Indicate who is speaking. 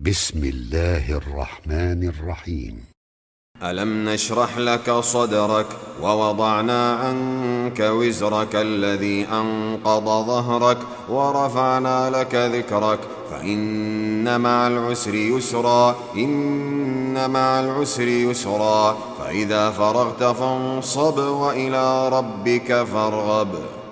Speaker 1: بسم الله الرحمن الرحيم.
Speaker 2: ألم نشرح لك صدرك ووضعنا عنك وزرك الذي أنقض ظهرك ورفعنا لك ذكرك فإن مع العسر يسرا إن مع العسر يسرا فإذا فرغت فانصب وإلى ربك فارغب.